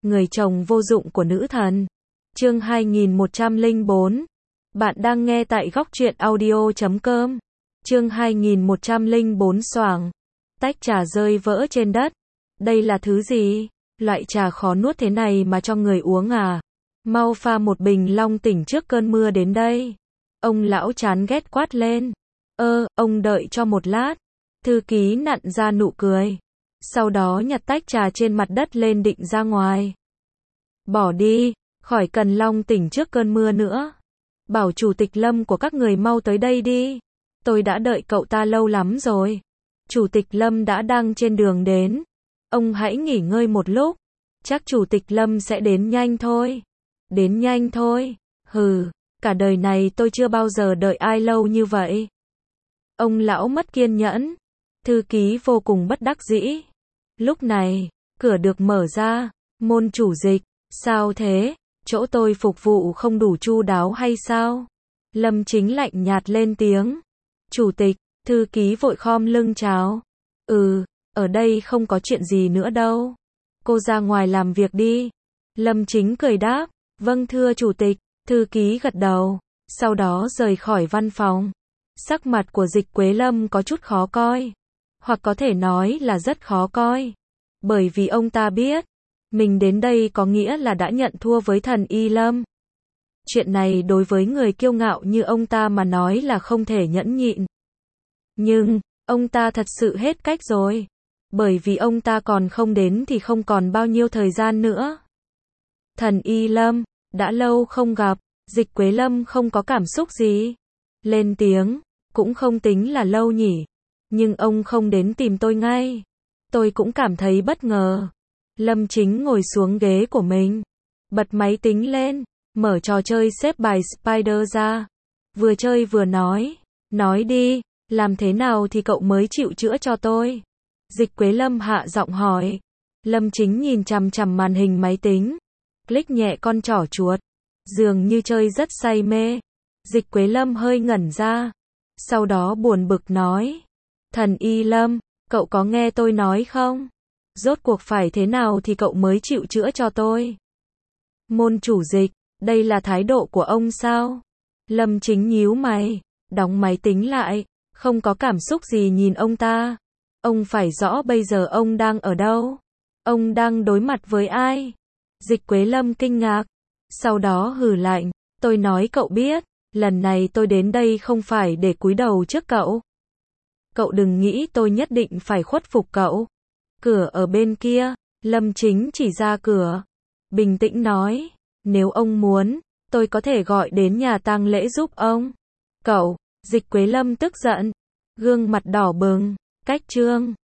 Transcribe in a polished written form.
Người chồng vô dụng của nữ thần. Chương 2104. Bạn đang nghe tại góc truyện audio.com. Chương 2104 xoảng. Tách trà rơi vỡ trên đất. Đây là thứ gì? Loại trà khó nuốt thế này mà cho người uống à? Mau pha một bình long tỉnh trước cơn mưa đến đây. Ông lão chán ghét quát lên. Ông đợi cho một lát. Thư ký nặn ra nụ cười. Sau đó nhặt tách trà trên mặt đất lên định ra ngoài. Bỏ đi, khỏi cần long tỉnh trước cơn mưa nữa. Bảo chủ tịch Lâm của các người mau tới đây đi. Tôi đã đợi cậu ta lâu lắm rồi. Chủ tịch Lâm đã đang trên đường đến. Ông hãy nghỉ ngơi một lúc. Chắc chủ tịch Lâm sẽ đến nhanh thôi. Đến nhanh thôi. Hừ, cả đời này tôi chưa bao giờ đợi ai lâu như vậy. Ông lão mất kiên nhẫn. Thư ký vô cùng bất đắc dĩ. Lúc này, cửa được mở ra. Môn chủ dịch, sao thế? Chỗ tôi phục vụ không đủ chu đáo hay sao? Lâm Chính lạnh nhạt lên tiếng. Chủ tịch, thư ký vội khom lưng chào. Ở đây không có chuyện gì nữa đâu. Cô ra ngoài làm việc đi. Lâm Chính cười đáp. Vâng thưa chủ tịch. Thư ký gật đầu. Sau đó rời khỏi văn phòng. Sắc mặt của Dịch Quế Lâm có chút khó coi. Hoặc có thể nói là rất khó coi. Bởi vì ông ta biết. Mình đến đây có nghĩa là đã nhận thua với thần Y Lâm. Chuyện này đối với người kiêu ngạo như ông ta mà nói là không thể nhẫn nhịn. Nhưng, ông ta thật sự hết cách rồi. Bởi vì ông ta còn không đến thì không còn bao nhiêu thời gian nữa. Thần Y Lâm, đã lâu không gặp, Dịch Quế Lâm không có cảm xúc gì. Lên tiếng, cũng không tính là lâu nhỉ. Nhưng ông không đến tìm tôi ngay. Tôi cũng cảm thấy bất ngờ. Lâm Chính ngồi xuống ghế của mình. Bật máy tính lên. Mở trò chơi xếp bài Spider ra. Vừa chơi vừa nói. Nói đi, làm thế nào thì cậu mới chịu chữa cho tôi? Dịch Quế Lâm hạ giọng hỏi. Lâm Chính nhìn chằm chằm màn hình máy tính. Click nhẹ con trỏ chuột. Dường như chơi rất say mê. Dịch Quế Lâm hơi ngẩn ra. Sau đó buồn bực nói. Thần Y Lâm, cậu có nghe tôi nói không? Rốt cuộc phải thế nào thì cậu mới chịu chữa cho tôi? Môn chủ Dịch, đây là thái độ của ông sao? Lâm Chính nhíu mày, đóng máy tính lại, không có cảm xúc gì nhìn ông ta. Ông phải rõ bây giờ ông đang ở đâu? Ông đang đối mặt với ai? Dịch Quế Lâm kinh ngạc, sau đó hừ lạnh, tôi nói cậu biết, lần này tôi đến đây không phải để cúi đầu trước cậu. Cậu đừng nghĩ tôi nhất định phải khuất phục cậu. Cửa ở bên kia, Lâm Chính chỉ ra cửa. Bình tĩnh nói, nếu ông muốn, tôi có thể gọi đến nhà tang lễ giúp ông. Cậu, Dịch Quế Lâm tức giận, gương mặt đỏ bừng, cách chương.